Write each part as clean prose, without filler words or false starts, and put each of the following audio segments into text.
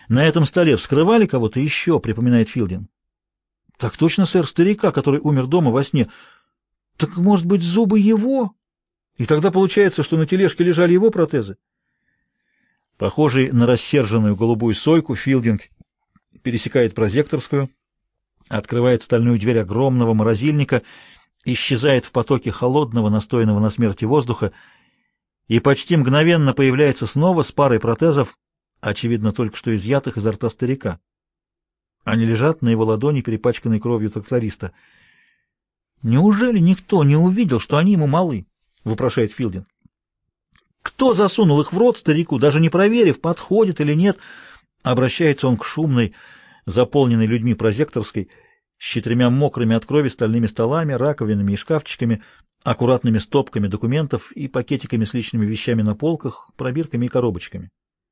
На этом столе вскрывали кого-то еще, припоминает Филдинг. Так точно, сэр, старика, который умер дома во сне. Так, может быть, зубы его? И тогда получается, что на тележке лежали его протезы. Похожий на рассерженную голубую сойку, Филдинг пересекает прозекторскую, открывает стальную дверь огромного морозильника, исчезает в потоке холодного, настоянного на смерти воздуха и почти мгновенно появляется снова с парой протезов, очевидно, только что изъятых изо рта старика. Они лежат на его ладони, перепачканной кровью тракториста. «Неужели никто не увидел, что они ему малы?» — вопрошает Филдинг. «Кто засунул их в рот старику, даже не проверив, подходит или нет?» Обращается он к шумной, заполненной людьми прозекторской, с 4 мокрыми от крови стальными столами, раковинами и шкафчиками, аккуратными стопками документов и пакетиками с личными вещами на полках, пробирками и коробочками.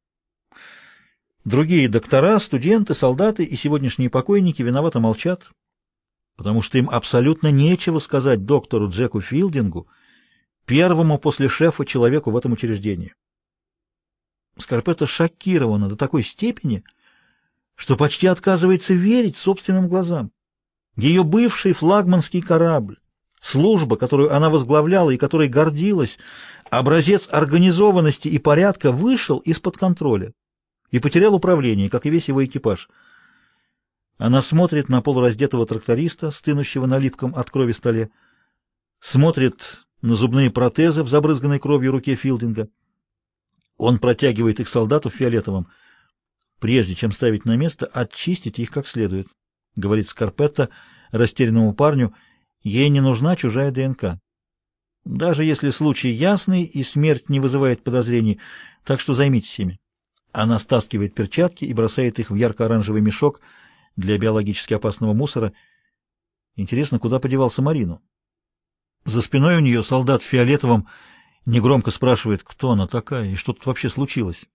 Другие доктора, студенты, солдаты и сегодняшние покойники виновато молчат, потому что им абсолютно нечего сказать доктору Джеку Филдингу, первому после шефа человеку в этом учреждении. Скарпетта шокирована до такой степени, что почти отказывается верить собственным глазам. Ее бывший флагманский корабль, служба, которую она возглавляла и которой гордилась, образец организованности и порядка, вышел из-под контроля и потерял управление, как и весь его экипаж. Она смотрит на полураздетого тракториста, стынущего на липком от крови столе, смотрит на зубные протезы в забрызганной кровью руке Филдинга. Он протягивает их солдату в фиолетовом. «Прежде чем ставить на место, очистите их как следует», — говорит Скарпетта растерянному парню. Ей не нужна чужая ДНК. Даже если случай ясный и смерть не вызывает подозрений, так что займитесь ими. Она стаскивает перчатки и бросает их в ярко-оранжевый мешок для биологически опасного мусора. Интересно, куда подевался Марину? За спиной у нее солдат в фиолетовом негромко спрашивает, кто она такая и что тут вообще случилось.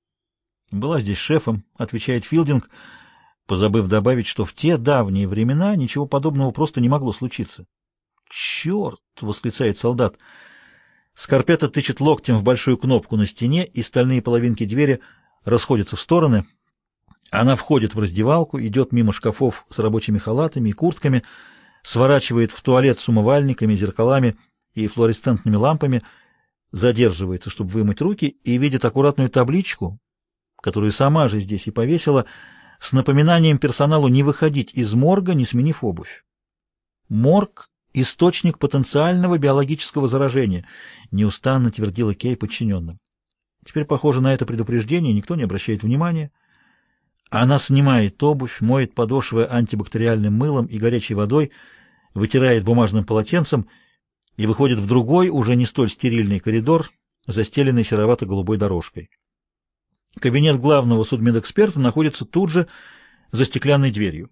«Была здесь шефом», — отвечает Филдинг, позабыв добавить, что в те давние времена ничего подобного просто не могло случиться. «Черт!» — восклицает солдат. Скарпетта тычет локтем в большую кнопку на стене, и стальные половинки двери расходятся в стороны. Она входит в раздевалку, идет мимо шкафов с рабочими халатами и куртками, сворачивает в туалет с умывальниками, зеркалами и флуоресцентными лампами, задерживается, чтобы вымыть руки, и видит аккуратную табличку, которую сама же здесь и повесила, с напоминанием персоналу не выходить из морга, не сменив обувь. «Морг — источник потенциального биологического заражения», — неустанно твердила Кей подчиненным. Теперь, похоже, на это предупреждение никто не обращает внимания. Она снимает обувь, моет подошвы антибактериальным мылом и горячей водой, вытирает бумажным полотенцем и выходит в другой, уже не столь стерильный коридор, застеленный серовато-голубой дорожкой. Кабинет главного судмедэксперта находится тут же, за стеклянной дверью.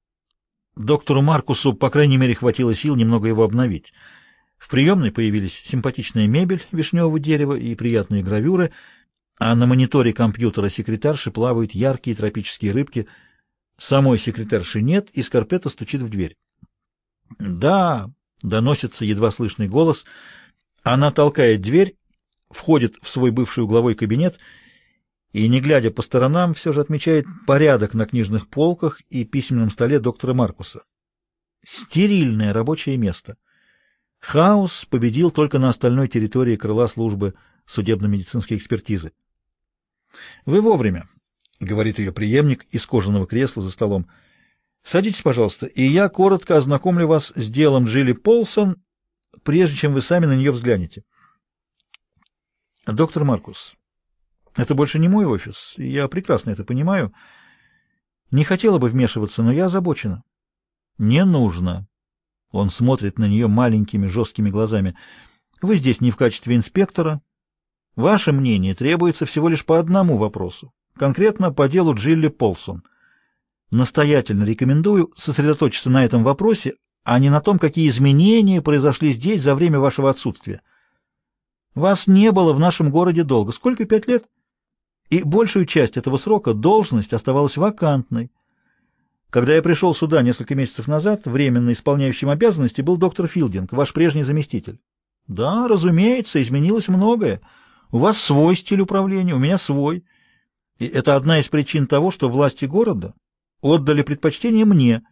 Доктору Маркусу, по крайней мере, хватило сил немного его обновить. В приемной появились симпатичная мебель вишневого дерева и приятные гравюры, а на мониторе компьютера секретарши плавают яркие тропические рыбки. Самой секретарши нет, и Скарпетта стучит в дверь. «Да», — доносится едва слышный голос. Она толкает дверь, входит в свой бывший угловой кабинет и, не глядя по сторонам, все же отмечает порядок на книжных полках и письменном столе доктора Маркуса. Стерильное рабочее место. Хаос победил только на остальной территории крыла службы судебно-медицинской экспертизы. «Вы вовремя», — говорит ее преемник из кожаного кресла за столом. «Садитесь, пожалуйста, и я коротко ознакомлю вас с делом Джилли Полсон, прежде чем вы сами на нее взглянете». «Доктор Маркус, это больше не мой офис, и я прекрасно это понимаю. Не хотела бы вмешиваться, но я озабочена». «Не нужно». Он смотрит на нее маленькими жесткими глазами. «Вы здесь не в качестве инспектора. Ваше мнение требуется всего лишь по одному вопросу, конкретно по делу Джилли Полсон. Настоятельно рекомендую сосредоточиться на этом вопросе, а не на том, какие изменения произошли здесь за время вашего отсутствия. Вас не было в нашем городе долго. Сколько, 5 лет? И большую часть этого срока должность оставалась вакантной. Когда я пришел сюда несколько месяцев назад, временно исполняющим обязанности был доктор Филдинг, ваш прежний заместитель. Да, разумеется, изменилось многое. У вас свой стиль управления, у меня свой. И это одна из причин того, что власти города отдали предпочтение мне.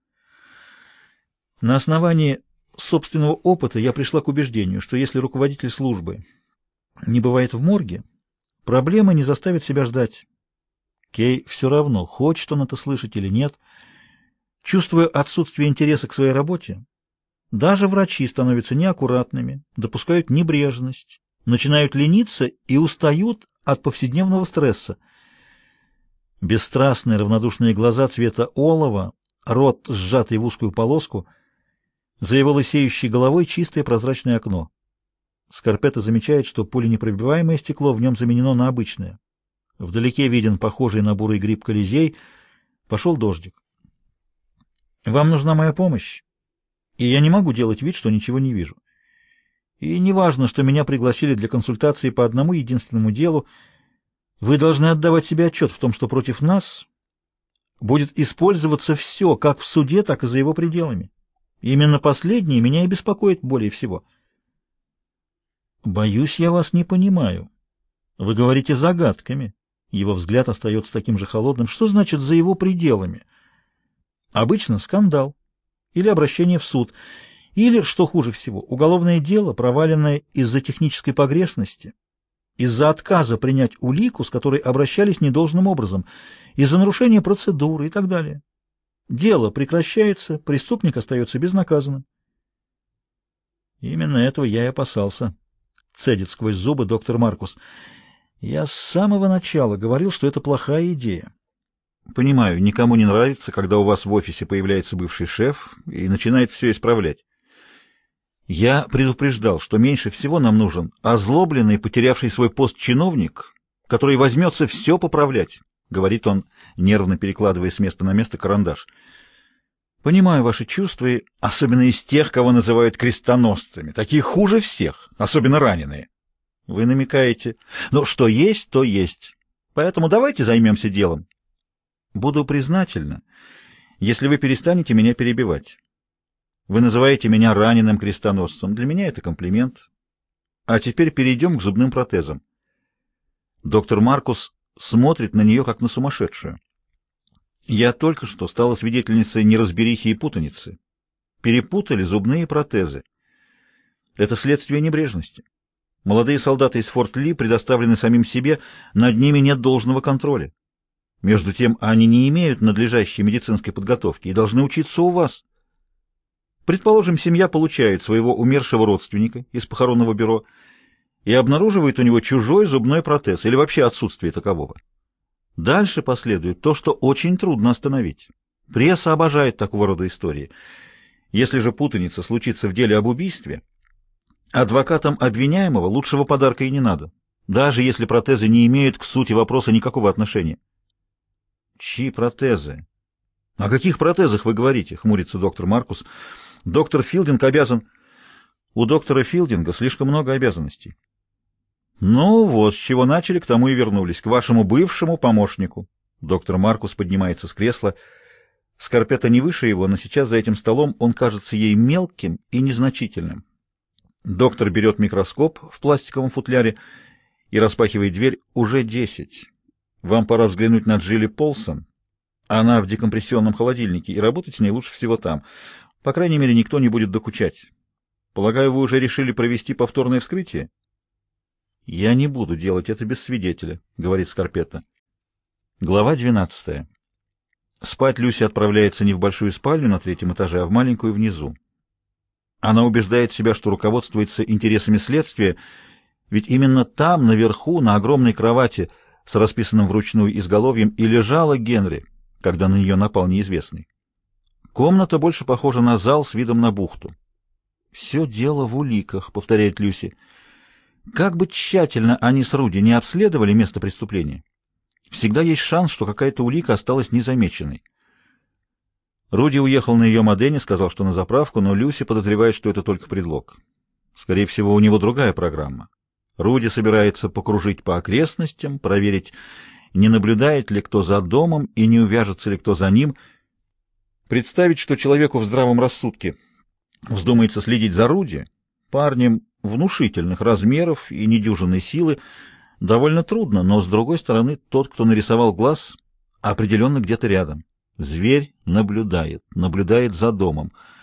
На основании собственного опыта я пришла к убеждению, что если руководитель службы не бывает в морге, проблема не заставит себя ждать. Кей все равно, хочет он это слышать или нет. Чувствуя отсутствие интереса к своей работе, даже врачи становятся неаккуратными, допускают небрежность, начинают лениться и устают от повседневного стресса. Бесстрастные равнодушные глаза цвета олова, рот, сжатый в узкую полоску, за его лысеющей головой чистое прозрачное окно. Скарпетта замечает, что пуленепробиваемое стекло в нем заменено на обычное. Вдалеке виден похожий на бурый гриб Колизей. Пошел дождик. Вам нужна моя помощь, и я не могу делать вид, что ничего не вижу. И не важно, что меня пригласили для консультации по одному единственному делу. Вы должны отдавать себе отчет в том, что против нас будет использоваться все, как в суде, так и за его пределами. Именно последнее меня и беспокоит более всего. Боюсь, я вас не понимаю. Вы говорите загадками. Его взгляд остается таким же холодным. Что значит «за его пределами»? Обычно скандал или обращение в суд, или, что хуже всего, уголовное дело, проваленное из-за технической погрешности, из-за отказа принять улику, с которой обращались недолжным образом, из-за нарушения процедуры и так далее. Дело прекращается, преступник остается безнаказанным. Именно этого я и опасался, цедит сквозь зубы доктор Маркус. Я с самого начала говорил, что это плохая идея. Понимаю, никому не нравится, когда у вас в офисе появляется бывший шеф и начинает все исправлять. Я предупреждал, что меньше всего нам нужен озлобленный, потерявший свой пост чиновник, который возьмется все поправлять, говорит он, нервно перекладывая с места на место карандаш. Понимаю ваши чувства, и особенно из тех, кого называют крестоносцами. Такие хуже всех, особенно раненые. Вы намекаете, ну, что есть, то есть. Поэтому давайте займемся делом. Буду признательна, если вы перестанете меня перебивать. Вы называете меня раненым крестоносцем. Для меня это комплимент. А теперь перейдем к зубным протезам. Доктор Маркус смотрит на нее, как на сумасшедшую. Я только что стала свидетельницей неразберихи и путаницы. Перепутали зубные протезы. Это следствие небрежности. Молодые солдаты из Форт Ли предоставлены самим себе, над ними нет должного контроля. Между тем, они не имеют надлежащей медицинской подготовки и должны учиться у вас. Предположим, семья получает своего умершего родственника из похоронного бюро и обнаруживает у него чужой зубной протез или вообще отсутствие такового. Дальше последует то, что очень трудно остановить. Пресса обожает такого рода истории. Если же путаница случится в деле об убийстве, адвокатам обвиняемого лучшего подарка и не надо, даже если протезы не имеют к сути вопроса никакого отношения. Чьи протезы? О каких протезах вы говорите? Хмурится доктор Маркус. Доктор Филдинг обязан... У доктора Филдинга слишком много обязанностей. Ну вот, с чего начали, к тому и вернулись, к вашему бывшему помощнику. Доктор Маркус поднимается с кресла. Скарпетта не выше его, но сейчас за этим столом он кажется ей мелким и незначительным. Доктор берет микроскоп в пластиковом футляре и распахивает дверь. Уже 10. Вам пора взглянуть на Джилли Полсон. Она в декомпрессионном холодильнике, и работать с ней лучше всего там. По крайней мере, никто не будет докучать. Полагаю, вы уже решили провести повторное вскрытие? Я не буду делать это без свидетеля, говорит Скарпетта. Глава 12. Спать Люси отправляется не в большую спальню на 3-м этаже, а в маленькую внизу. Она убеждает себя, что руководствуется интересами следствия, ведь именно там, наверху, на огромной кровати с расписанным вручную изголовьем, и лежала Генри, когда на нее напал неизвестный. Комната больше похожа на зал с видом на бухту. «Все дело в уликах», — повторяет Люси. «Как бы тщательно они с Руди не обследовали место преступления, всегда есть шанс, что какая-то улика осталась незамеченной». Руди уехал на ее Модене, сказал, что на заправку, но Люси подозревает, что это только предлог. Скорее всего, у него другая программа. Руди собирается покружить по окрестностям, проверить, не наблюдает ли кто за домом и не увяжется ли кто за ним. Представить, что человеку в здравом рассудке вздумается следить за Руди, парнем внушительных размеров и недюжинной силы, Довольно трудно, но, с другой стороны, тот, кто нарисовал глаз, определенно где-то рядом. Зверь наблюдает за домом.